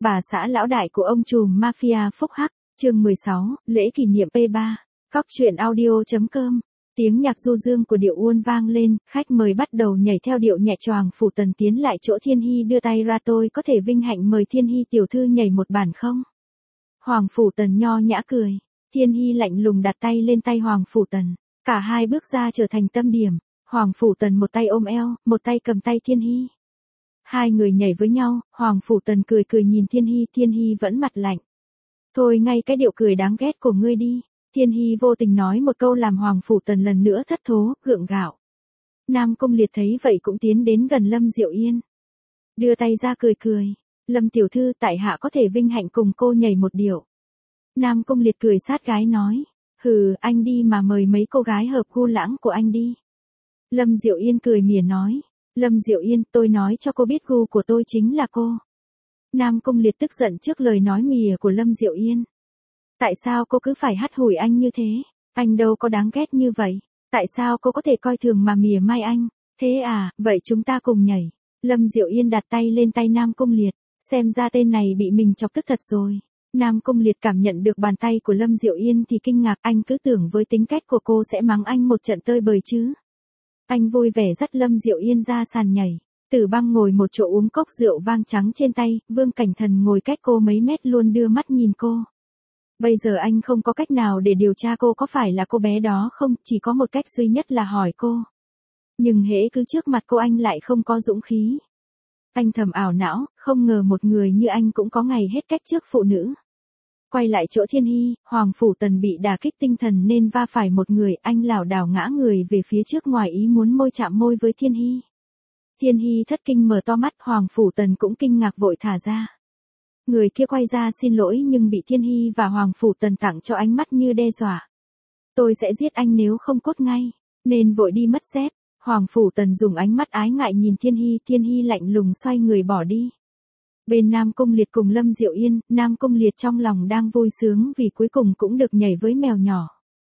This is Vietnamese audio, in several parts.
Bà xã lão đại của ông trùm mafia phúc hắc, chương 16, lễ kỷ niệm P3, Cóc truyện audio.com. Tiếng nhạc du dương của điệu uôn vang lên, khách mời bắt đầu nhảy theo điệu nhẹ choàng. Phủ Tần tiến lại chỗ Thiên Hy đưa tay ra, tôi có thể vinh hạnh mời Thiên Hy tiểu thư nhảy một bản không? Hoàng Phủ Tần nho nhã cười. Thiên Hy lạnh lùng đặt tay lên tay Hoàng Phủ Tần. Cả hai bước ra trở thành tâm điểm. Hoàng Phủ Tần một tay ôm eo, một tay cầm tay Thiên Hy. Hai người nhảy với nhau, Hoàng Phủ Tần cười cười nhìn Thiên Hy vẫn mặt lạnh. Thôi ngay cái điệu cười đáng ghét của ngươi đi. Thiên Hy vô tình nói một câu làm Hoàng Phủ Tần lần nữa thất thố, gượng gạo. Nam Cung Liệt thấy vậy cũng tiến đến gần Lâm Diệu Yên. Đưa tay ra cười cười. Lâm tiểu thư, tại hạ có thể vinh hạnh cùng cô nhảy một điệu. Nam Cung Liệt cười sát gái nói. Hừ, anh đi mà mời mấy cô gái hợp gu lãng của anh đi. Lâm Diệu Yên cười mỉa nói. Lâm Diệu Yên, tôi nói cho cô biết gu của tôi chính là cô. Nam Cung Liệt tức giận trước lời nói mỉa của Lâm Diệu Yên. Tại sao cô cứ phải hắt hủi anh như thế? Anh đâu có đáng ghét như vậy. Tại sao cô có thể coi thường mà mỉa mai anh? Thế à, vậy chúng ta cùng nhảy. Lâm Diệu Yên đặt tay lên tay Nam Cung Liệt. Xem ra tên này bị mình chọc tức thật rồi. Nam Cung Liệt cảm nhận được bàn tay của Lâm Diệu Yên thì kinh ngạc. Anh cứ tưởng với tính cách của cô sẽ mắng anh một trận tơi bời chứ. Anh vui vẻ dắt Lâm Diệu Yên ra sàn nhảy. Tử Băng ngồi một chỗ uống cốc rượu vang trắng trên tay. Vương Cảnh Thần ngồi cách cô mấy mét luôn đưa mắt nhìn cô. Bây giờ anh không có cách nào để điều tra cô có phải là cô bé đó không, chỉ có một cách duy nhất là hỏi cô. Nhưng hễ cứ trước mặt cô anh lại không có dũng khí. Anh thầm ảo não, không ngờ một người như anh cũng có ngày hết cách trước phụ nữ. Quay lại chỗ Thiên Hy, Hoàng Phủ Tần bị đả kích tinh thần nên va phải một người, anh lảo đảo ngã người về phía trước ngoài ý muốn môi chạm môi với Thiên Hy. Thiên Hy thất kinh mở to mắt, Hoàng Phủ Tần cũng kinh ngạc vội thả ra. Người kia quay ra xin lỗi nhưng bị Thiên Hy và Hoàng Phủ Tần tặng cho ánh mắt như đe dọa. Tôi sẽ giết anh nếu không cốt ngay, nên vội đi mất dép. Hoàng Phủ Tần dùng ánh mắt ái ngại nhìn Thiên Hy lạnh lùng xoay người bỏ đi. Bên Nam Cung Liệt cùng Lâm Diệu Yên, Nam Cung Liệt trong lòng đang vui sướng vì cuối cùng cũng được nhảy với mèo nhỏ.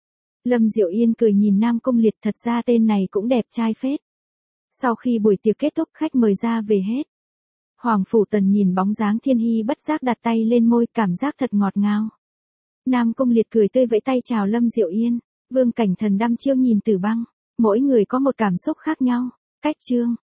Lâm Diệu Yên cười nhìn Nam Cung Liệt, thật ra tên này cũng đẹp trai phết. Sau khi buổi tiệc kết thúc, khách mời ra về hết. Hoàng Phủ Tần nhìn bóng dáng Thiên Hy bất giác đặt tay lên môi, cảm giác thật ngọt ngào. Nam Cung Liệt cười tươi vẫy tay chào Lâm Diệu Yên. Vương Cảnh Thần đăm chiêu nhìn Tử Băng. Mỗi người có một cảm xúc khác nhau. Cách chương.